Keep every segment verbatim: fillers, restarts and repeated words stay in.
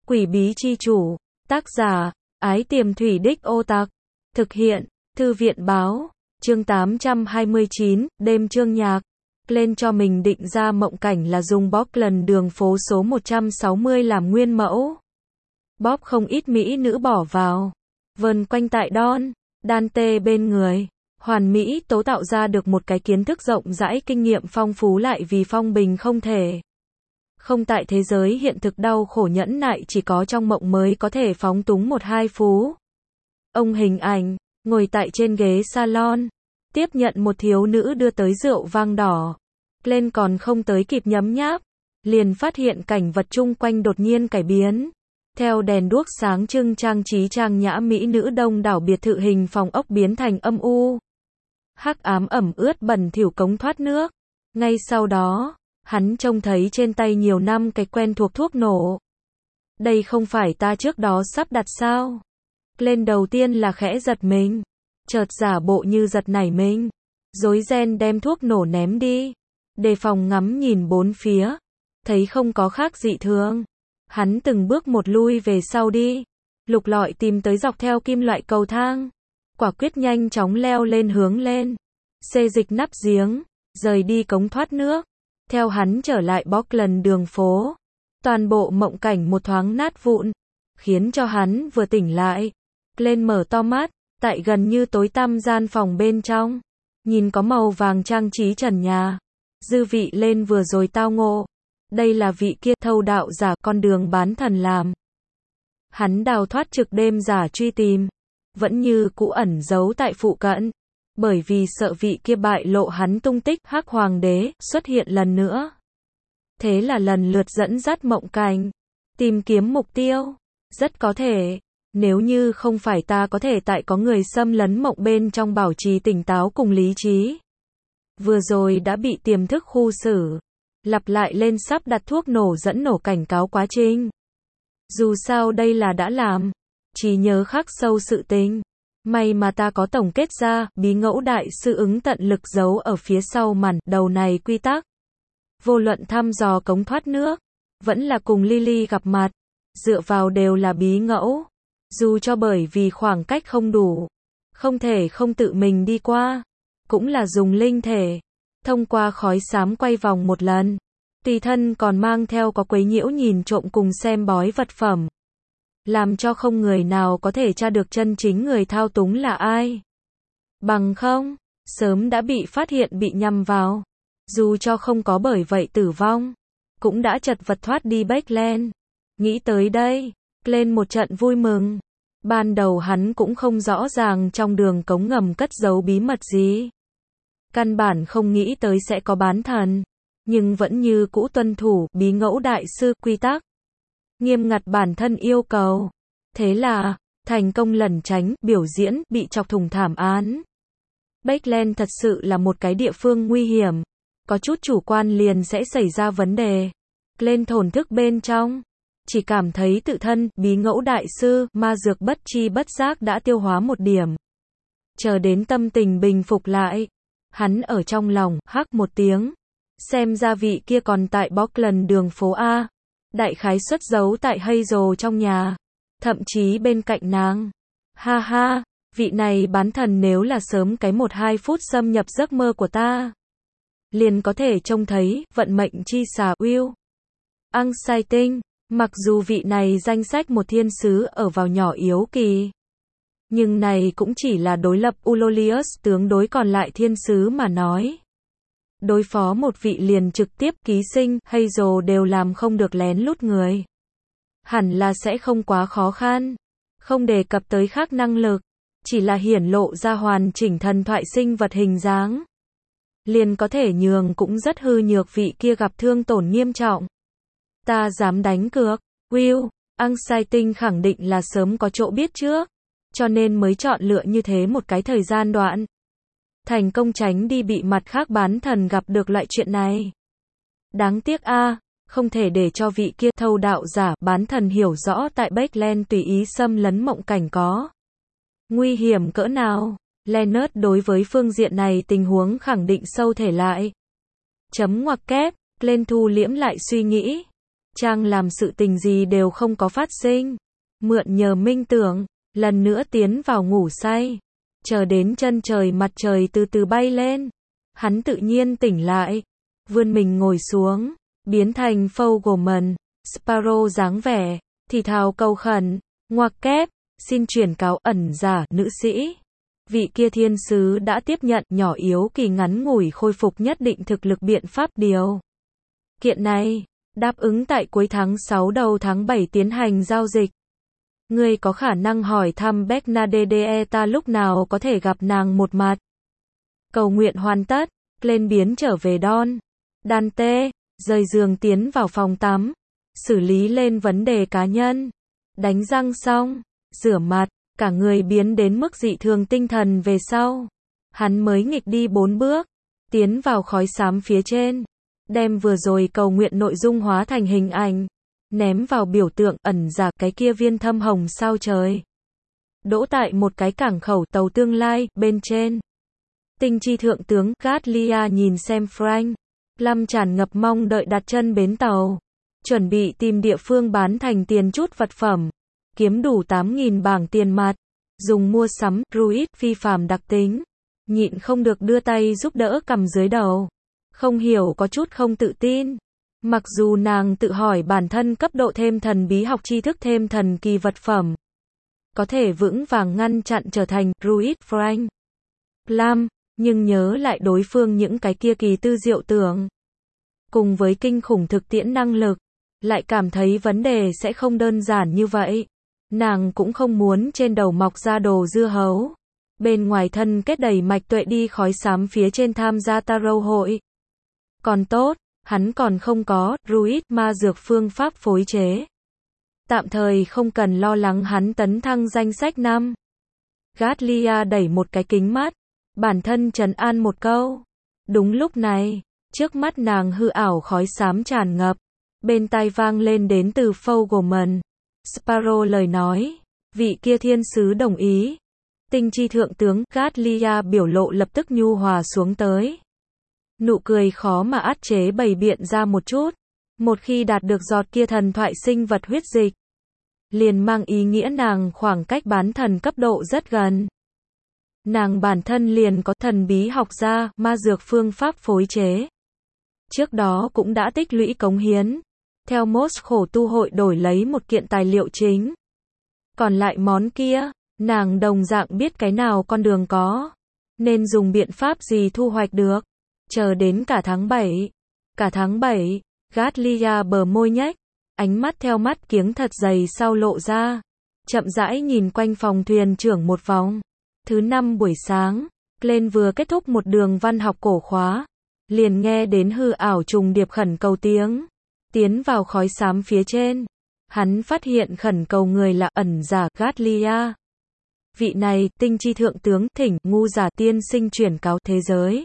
Quỷ bí chi chủ. Tác giả, Ái Tiềm Thủy Đích Ô Tặc. Thực hiện, Thư viện báo. Chương tám trăm hai mươi chín, đêm chương nhạc. Lên cho mình định ra mộng cảnh là dùng bóp lần đường phố số một trăm sáu mươi làm nguyên mẫu. Bóp không ít mỹ nữ bỏ vào. Vần quanh tại Don, Dante bên người. Hoàn mỹ tố tạo ra được một cái kiến thức rộng rãi, kinh nghiệm phong phú lại vì phong bình không thể. Không tại thế giới hiện thực, đau khổ nhẫn nại chỉ có trong mộng mới có thể phóng túng một hai phú. Ông hình ảnh, ngồi tại trên ghế salon, tiếp nhận một thiếu nữ đưa tới rượu vang đỏ. Lên còn không tới kịp nhấm nháp, liền phát hiện cảnh vật chung quanh đột nhiên cải biến. Theo đèn đuốc sáng trưng trang trí trang nhã, mỹ nữ đông đảo, biệt thự hình phòng ốc biến thành âm u, hắc ám, ẩm ướt, bẩn thỉu cống thoát nước. Ngay sau đó, hắn trông thấy trên tay nhiều năm cái quen thuộc thuốc nổ. Đây không phải ta trước đó sắp đặt sao? Lên đầu tiên là khẽ giật mình, chợt giả bộ như giật nảy mình, rối ren đem thuốc nổ ném đi. Đề phòng ngắm nhìn bốn phía, thấy không có khác dị thường. Hắn từng bước một lui về sau đi, lục lọi tìm tới dọc theo kim loại cầu thang, quả quyết nhanh chóng leo lên, hướng lên, xê dịch nắp giếng, rời đi cống thoát nước. Theo hắn trở lại Portland đường phố, toàn bộ mộng cảnh một thoáng nát vụn, khiến cho hắn vừa tỉnh lại, lên mở to mắt, tại gần như tối tăm gian phòng bên trong, nhìn có màu vàng trang trí trần nhà. Dư vị lên vừa rồi tao ngộ, đây là vị kia thâu đạo giả con đường bán thần làm. Hắn đào thoát trực đêm giả truy tìm, vẫn như cũ ẩn giấu tại phụ cận, bởi vì sợ vị kia bại lộ hắn tung tích. Hắc hoàng đế xuất hiện lần nữa, thế là lần lượt dẫn dắt mộng cảnh, tìm kiếm mục tiêu. Rất có thể, nếu như không phải ta có thể tại có người xâm lấn mộng bên trong bảo trì tỉnh táo cùng lý trí, vừa rồi đã bị tiềm thức khu xử, lặp lại lên sắp đặt thuốc nổ dẫn nổ cảnh cáo quá trình. Dù sao đây là đã làm, chỉ nhớ khắc sâu sự tình. May mà ta có tổng kết ra, bí ngẫu đại sư ứng tận lực giấu ở phía sau màn, đầu này quy tắc. Vô luận thăm dò cống thoát nước, vẫn là cùng Lily gặp mặt, dựa vào đều là bí ngẫu. Dù cho bởi vì khoảng cách không đủ, không thể không tự mình đi qua, cũng là dùng linh thể, thông qua khói xám quay vòng một lần. Tùy thân còn mang theo có quấy nhiễu nhìn trộm cùng xem bói vật phẩm, làm cho không người nào có thể tra được chân chính người thao túng là ai. Bằng không, sớm đã bị phát hiện bị nhằm vào. Dù cho không có bởi vậy tử vong, cũng đã chật vật thoát đi Portland. Nghĩ tới đây, lên một trận vui mừng. Ban đầu hắn cũng không rõ ràng trong đường cống ngầm cất giấu bí mật gì. Căn bản không nghĩ tới sẽ có bán thần, nhưng vẫn như cũ tuân thủ bí ngẫu đại sư quy tắc, nghiêm ngặt bản thân yêu cầu. Thế là, thành công lẩn tránh, biểu diễn, bị chọc thủng thảm án. Portland thật sự là một cái địa phương nguy hiểm, có chút chủ quan liền sẽ xảy ra vấn đề. Lên thổn thức bên trong, chỉ cảm thấy tự thân, bí ngẫu đại sư, ma dược bất chi bất giác đã tiêu hóa một điểm. Chờ đến tâm tình bình phục lại, hắn ở trong lòng, hắc một tiếng. Xem ra vị kia còn tại Portland đường phố A. Đại khái xuất giấu tại Hazel trong nhà, thậm chí bên cạnh nàng. Ha ha, vị này bán thần nếu là sớm cái một hai phút xâm nhập giấc mơ của ta, liền có thể trông thấy vận mệnh chi xà Will Exciting. Mặc dù vị này danh sách một thiên sứ ở vào nhỏ yếu kỳ, nhưng này cũng chỉ là đối lập Ulolius tướng đối còn lại thiên sứ mà nói. Đối phó một vị liền trực tiếp ký sinh, Hazel đều làm không được lén lút người, hẳn là sẽ không quá khó khăn. Không đề cập tới khác năng lực, chỉ là hiển lộ ra hoàn chỉnh thần thoại sinh vật hình dáng, liền có thể nhường cũng rất hư nhược vị kia gặp thương tổn nghiêm trọng. Ta dám đánh cược, Will Exciting khẳng định là sớm có chỗ biết trước, cho nên mới chọn lựa như thế một cái thời gian đoạn, thành công tránh đi bị mặt khác bán thần gặp được loại chuyện này. Đáng tiếc a, à, không thể để cho vị kia thâu đạo giả bán thần hiểu rõ tại Portland tùy ý xâm lấn mộng cảnh có nguy hiểm cỡ nào. Leonard đối với phương diện này tình huống khẳng định sâu thể lại. Chấm ngoặc kép, lên thu liễm lại suy nghĩ. trang làm sự tình gì đều không có phát sinh. Mượn nhờ minh tưởng, lần nữa tiến vào ngủ say. Chờ đến chân trời mặt trời từ từ bay lên. Hắn tự nhiên tỉnh lại. Vươn mình ngồi xuống. Biến thành Fogelman, Sparrow dáng vẻ. Thì thào cầu khẩn. Ngoặc kép. Xin chuyển cáo ẩn giả nữ sĩ. Vị kia thiên sứ đã tiếp nhận nhỏ yếu kỳ ngắn ngủi khôi phục nhất định thực lực biện pháp điều. Kiện này, đáp ứng tại cuối tháng sáu đầu tháng bảy tiến hành giao dịch. Ngươi có khả năng hỏi thăm Bernadette ta lúc nào có thể gặp nàng một mặt. Cầu nguyện hoàn tất, lên biến trở về Don. Dante, rời giường tiến vào phòng tắm. Xử lý lên vấn đề cá nhân. Đánh răng xong, rửa mặt, cả người biến đến mức dị thường tinh thần về sau. Hắn mới nghịch đi bốn bước, tiến vào khói xám phía trên. Đem vừa rồi cầu nguyện nội dung hóa thành hình ảnh. Ném vào biểu tượng ẩn giả cái kia viên thâm hồng sao trời. Đỗ tại một cái cảng khẩu tàu tương lai, bên trên. Tinh chi thượng tướng Gatlia nhìn xem Frank. Lâm tràn ngập mong đợi đặt chân bến tàu. Chuẩn bị tìm địa phương bán thành tiền chút vật phẩm. Kiếm đủ tám nghìn bảng tiền mặt. Dùng mua sắm, druid phi phàm đặc tính. Nhịn không được đưa tay giúp đỡ cầm dưới đầu. Không hiểu có chút không tự tin. Mặc dù nàng tự hỏi bản thân cấp độ thêm thần bí học tri thức thêm thần kỳ vật phẩm. Có thể vững vàng ngăn chặn trở thành druid Frank Lam, nhưng nhớ lại đối phương những cái kia kỳ tư diệu tưởng. Cùng với kinh khủng thực tiễn năng lực, lại cảm thấy vấn đề sẽ không đơn giản như vậy. Nàng cũng không muốn trên đầu mọc ra đồ dưa hấu. Bên ngoài thân kết đầy mạch tuệ đi khói xám phía trên tham gia tarot hội. Còn tốt, hắn còn không có druid ma dược phương pháp phối chế. Tạm thời không cần lo lắng hắn tấn thăng danh sách năm. Gatlia đẩy một cái kính mắt, bản thân trấn an một câu. Đúng lúc này, trước mắt nàng hư ảo khói xám tràn ngập, bên tai vang lên đến từ Fogelman. Sparrow lời nói, vị kia thiên sứ đồng ý. Tinh chi thượng tướng Gatlia biểu lộ lập tức nhu hòa xuống tới. Nụ cười khó mà át chế bày biện ra một chút. Một khi đạt được giọt kia thần thoại sinh vật huyết dịch, liền mang ý nghĩa nàng khoảng cách bán thần cấp độ rất gần. Nàng bản thân liền có thần bí học gia, ma dược phương pháp phối chế. Trước đó cũng đã tích lũy cống hiến. Theo Moss khổ tu hội đổi lấy một kiện tài liệu chính. Còn lại món kia, nàng đồng dạng biết cái nào con đường có. Nên dùng biện pháp gì thu hoạch được. Chờ đến cả tháng bảy. Cả tháng bảy, Gatlia bờ môi nhếch. Ánh mắt theo mắt kiếng thật dày sau lộ ra. Chậm rãi nhìn quanh phòng thuyền trưởng một vòng. Thứ năm buổi sáng, Glenn vừa kết thúc một đường văn học cổ khóa. Liền nghe đến hư ảo trùng điệp khẩn cầu tiếng. Tiến vào khói xám phía trên. Hắn phát hiện khẩn cầu người là ẩn giả Gatlia. Vị này, tinh chi thượng tướng, thỉnh, ngu giả tiên sinh chuyển cáo thế giới.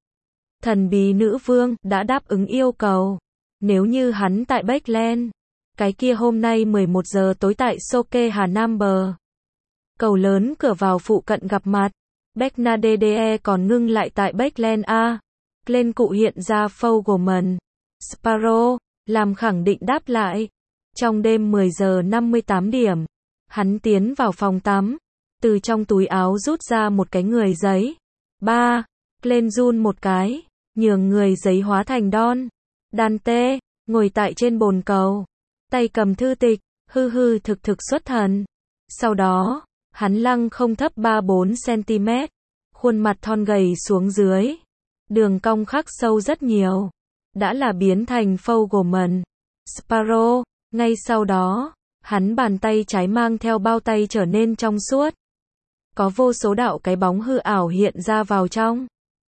Thần bí nữ vương, đã đáp ứng yêu cầu. Nếu như hắn tại Backland, cái kia hôm nay mười một giờ tối tại Soke Hà Nam bờ. Cầu lớn cửa vào phụ cận gặp mặt. Bernadette còn ngưng lại tại Backland A. Glenn cụ hiện ra Fogelman. Sparrow, làm khẳng định đáp lại. Trong đêm mười giờ năm mươi tám điểm, hắn tiến vào phòng tắm. Từ trong túi áo rút ra một cái người giấy. Ba. Glenn run một cái. Nhường người giấy hóa thành Don. Dante, ngồi tại trên bồn cầu. Tay cầm thư tịch, hư hư thực thực xuất thần. Sau đó, hắn lăng không thấp ba bốn xăng-ti-mét. Khuôn mặt thon gầy xuống dưới. Đường cong khắc sâu rất nhiều. Đã là biến thành Fogelman. Sparrow, ngay sau đó, hắn bàn tay trái mang theo bao tay trở nên trong suốt. Có vô số đạo cái bóng hư ảo hiện ra vào trong.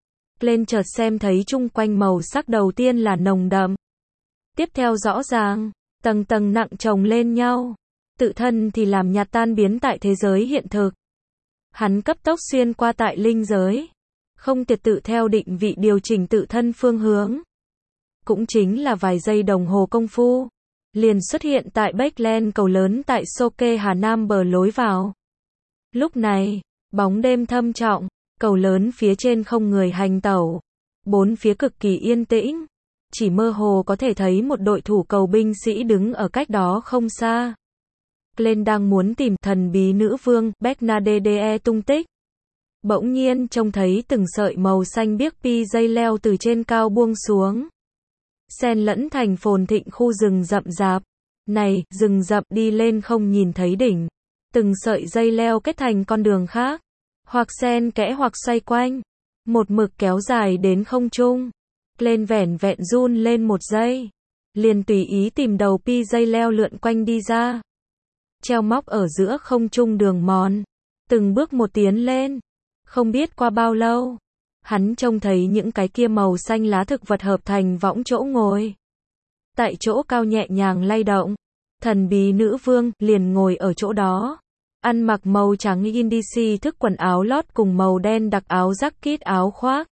Lên chợt xem thấy chung quanh màu sắc đầu tiên là nồng đậm. Tiếp theo rõ ràng, tầng tầng nặng chồng lên nhau. Tự thân thì làm nhạt tan biến tại thế giới hiện thực. Hắn cấp tốc xuyên qua tại linh giới. Không tiệt tự theo định vị điều chỉnh tự thân phương hướng. Cũng chính là vài giây đồng hồ công phu. Liền xuất hiện tại Backland cầu lớn tại Soke Hà Nam bờ lối vào. Lúc này, bóng đêm thâm trọng, cầu lớn phía trên không người hành tẩu. Bốn phía cực kỳ yên tĩnh. chỉ mơ hồ có thể thấy một đội thủ cầu binh sĩ đứng ở cách đó không xa. Glenn đang muốn tìm thần bí nữ vương Bernadette tung tích. Bỗng nhiên trông thấy từng sợi màu xanh biếc pi dây leo từ trên cao buông xuống. Xen lẫn thành phồn thịnh khu rừng rậm rạp. Này, rừng rậm đi lên không nhìn thấy đỉnh. Từng sợi dây leo kết thành con đường khác. Hoặc xen kẽ hoặc xoay quanh. Một mực kéo dài đến không trung. Lên vẻn vẹn run lên một giây. Liền tùy ý tìm đầu pi dây leo lượn quanh đi ra. Treo móc ở giữa không trung đường mòn. Từng bước một tiến lên. Không biết qua bao lâu. Hắn trông thấy những cái kia màu xanh lá thực vật hợp thành võng chỗ ngồi. Tại chỗ cao nhẹ nhàng lay động. Thần bí nữ vương liền ngồi ở chỗ đó. Ăn mặc màu trắng Indici thức quần áo lót cùng màu đen đặc áo jacket áo khoác.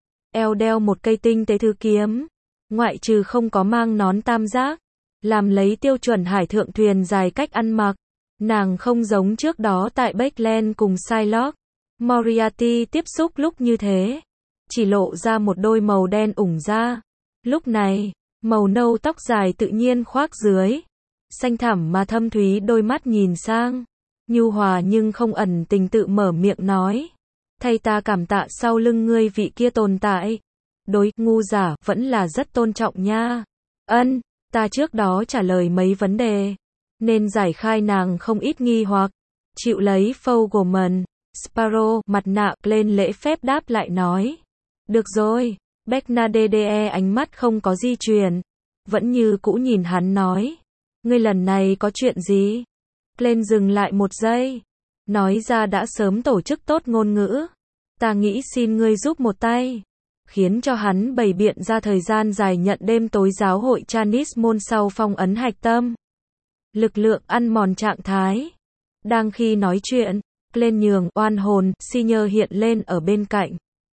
Eo đeo một cây tinh tế thư kiếm. Ngoại trừ không có mang nón tam giác. Làm lấy tiêu chuẩn hải thượng thuyền dài cách ăn mặc. Nàng không giống trước đó tại Backland cùng Psylocke. Moriarty tiếp xúc lúc như thế. Chỉ lộ ra một đôi màu đen ủng ra. Lúc này, màu nâu tóc dài tự nhiên khoác dưới. Xanh thẳm mà thâm thúy đôi mắt nhìn sang. Nhu hòa nhưng không ẩn tình tự mở miệng nói. Thay ta cảm tạ sau lưng ngươi vị kia tồn tại. Đối ngu giả vẫn là rất tôn trọng nha. Ân, ta trước đó trả lời mấy vấn đề. Nên giải khai nàng không ít nghi hoặc. Chịu lấy Fogelman. Sparrow, mặt nạ, lên lễ phép đáp lại nói. Được rồi, Bernadette ánh mắt không có di chuyển. Vẫn như cũ nhìn hắn nói. Ngươi lần này có chuyện gì? Lên dừng lại một giây. Nói ra đã sớm tổ chức tốt ngôn ngữ. Ta nghĩ xin ngươi giúp một tay. Khiến cho hắn bày biện ra thời gian dài nhận đêm tối giáo hội Chanis môn sau phong ấn hạch tâm. Lực lượng ăn mòn trạng thái. Đang khi nói chuyện, lên nhường oan hồn, Senior hiện lên ở bên cạnh.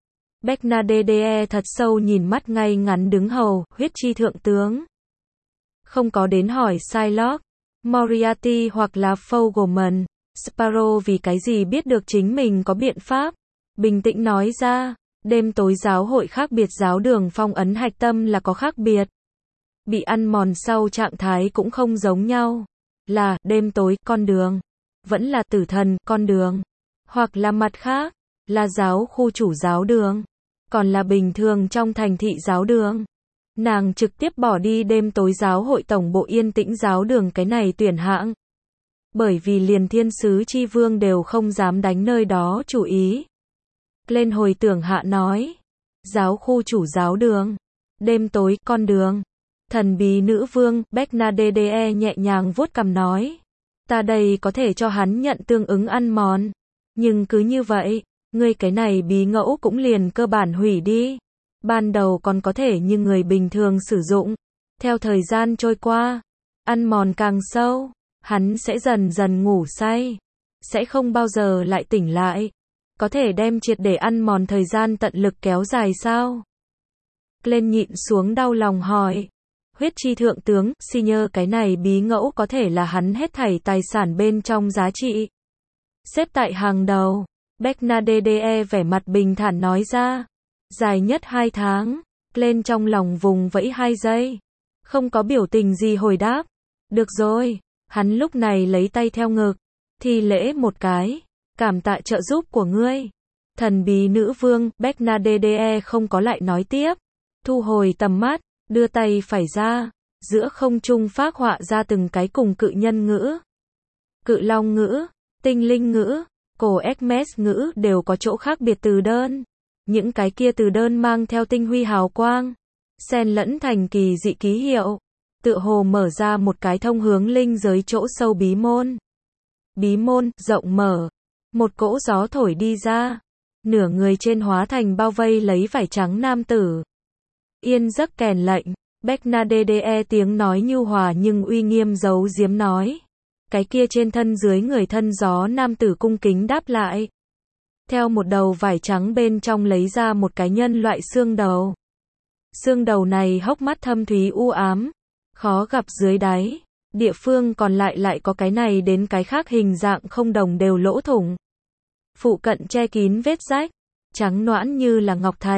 Bernadette thật sâu nhìn mắt ngay ngắn đứng hầu, huyết chi thượng tướng. Không có đến hỏi Psylocke, Moriarty hoặc là Fogelman, Sparrow vì cái gì biết được chính mình có biện pháp. Bình tĩnh nói ra, đêm tối giáo hội khác biệt giáo đường phong ấn hạch tâm là có khác biệt. Bị ăn mòn sau trạng thái cũng không giống nhau. Là, đêm tối, con đường. Vẫn là tử thần, con đường. Hoặc là mặt khác, là giáo khu chủ giáo đường. Còn là bình thường trong thành thị giáo đường. Nàng trực tiếp bỏ đi đêm tối giáo hội tổng bộ yên tĩnh giáo đường cái này tuyển hạng. Bởi vì liền thiên sứ chi vương đều không dám đánh nơi đó chủ ý. Lên hồi tưởng hạ nói. Giáo khu chủ giáo đường. Đêm tối, con đường. Thần bí nữ vương, Bernadette nhẹ nhàng vuốt cằm nói. Ta đây có thể cho hắn nhận tương ứng ăn mòn. Nhưng cứ như vậy, ngươi cái này bí ngẫu cũng liền cơ bản hủy đi. Ban đầu còn có thể như người bình thường sử dụng. Theo thời gian trôi qua, ăn mòn càng sâu, hắn sẽ dần dần ngủ say. Sẽ không bao giờ lại tỉnh lại. Có thể đem triệt để ăn mòn thời gian tận lực kéo dài sao? Lên nhịn xuống đau lòng hỏi. Huyết chi thượng tướng, Senior cái này bí ngẫu có thể là hắn hết thảy tài sản bên trong giá trị. Xếp tại hàng đầu. Bernadette vẻ mặt bình thản nói ra. Dài nhất hai tháng. Lên trong lòng vùng vẫy hai giây. Không có biểu tình gì hồi đáp. Được rồi. Hắn lúc này lấy tay theo ngực. Thi lễ một cái. Cảm tạ trợ giúp của ngươi. Thần bí nữ vương, Bernadette không có lại nói tiếp. Thu hồi tầm mắt. Đưa tay phải ra. Giữa không trung phác họa ra từng cái cùng cự nhân ngữ. Cự long ngữ. Tinh linh ngữ. Cổ Hermes ngữ đều có chỗ khác biệt từ đơn. Những cái kia từ đơn mang theo tinh huy hào quang. Xen lẫn thành kỳ dị ký hiệu. Tựa hồ mở ra một cái thông hướng linh giới chỗ sâu bí môn. Bí môn, rộng mở. Một cỗ gió thổi đi ra. Nửa người trên hóa thành bao vây lấy vải trắng nam tử. Yên giấc kèn lệnh. Bernadette tiếng nói nhu hòa nhưng uy nghiêm giấu giếm nói. Cái kia trên thân dưới người thân gió nam tử cung kính đáp lại. Theo một đầu vải trắng bên trong lấy ra một cái nhân loại xương đầu. Xương đầu này hốc mắt thâm thúy u ám. Khó gặp dưới đáy. Địa phương còn lại lại có cái này đến cái khác hình dạng không đồng đều lỗ thủng. Phụ cận che kín vết rách. Trắng nõn như là ngọc thạch.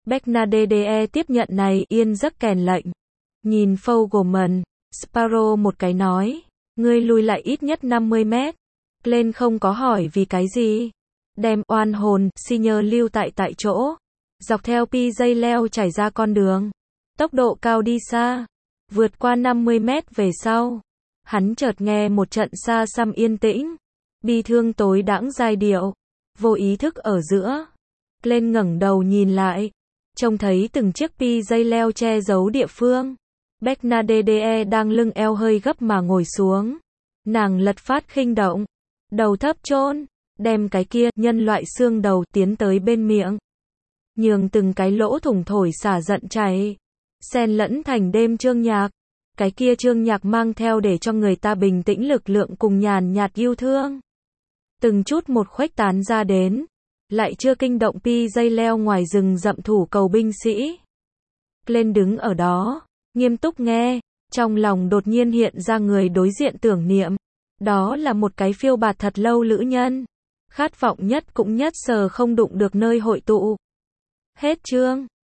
Bernadette tiếp nhận này, yên giấc kèn lệnh. Nhìn Fogelman, Sparrow một cái nói, ngươi lùi lại ít nhất năm mươi mét. Glenn không có hỏi vì cái gì. Đem oan hồn, Senior lưu tại tại chỗ. Dọc theo pi dây leo chảy ra con đường. Tốc độ cao đi xa. Vượt qua năm mươi mét về sau. Hắn chợt nghe một trận xa xăm yên tĩnh. Bi thương tối đãng giai điệu. Vô ý thức ở giữa. Glenn ngẩng đầu nhìn lại. Trông thấy từng chiếc pi dây leo che giấu địa phương. Bernadette đang lưng eo hơi gấp mà ngồi xuống. Nàng lật phát khinh động. Đầu thấp chôn. Đem cái kia, nhân loại xương đầu tiến tới bên miệng. Nhường từng cái lỗ thủng thổi xả giận chảy. Xen lẫn thành đêm chương nhạc. Cái kia chương nhạc mang theo để cho người ta bình tĩnh lực lượng cùng nhàn nhạt yêu thương. Từng chút một khuếch tán ra đến. Lại chưa kinh động pi dây leo ngoài rừng rậm thủ cầu binh sĩ. Lên đứng ở đó, nghiêm túc nghe, trong lòng đột nhiên hiện ra người đối diện tưởng niệm. Đó là một cái phiêu bạt thật lâu lữ nhân. Khát vọng nhất cũng nhất sờ không đụng được nơi hội tụ. Hết chương.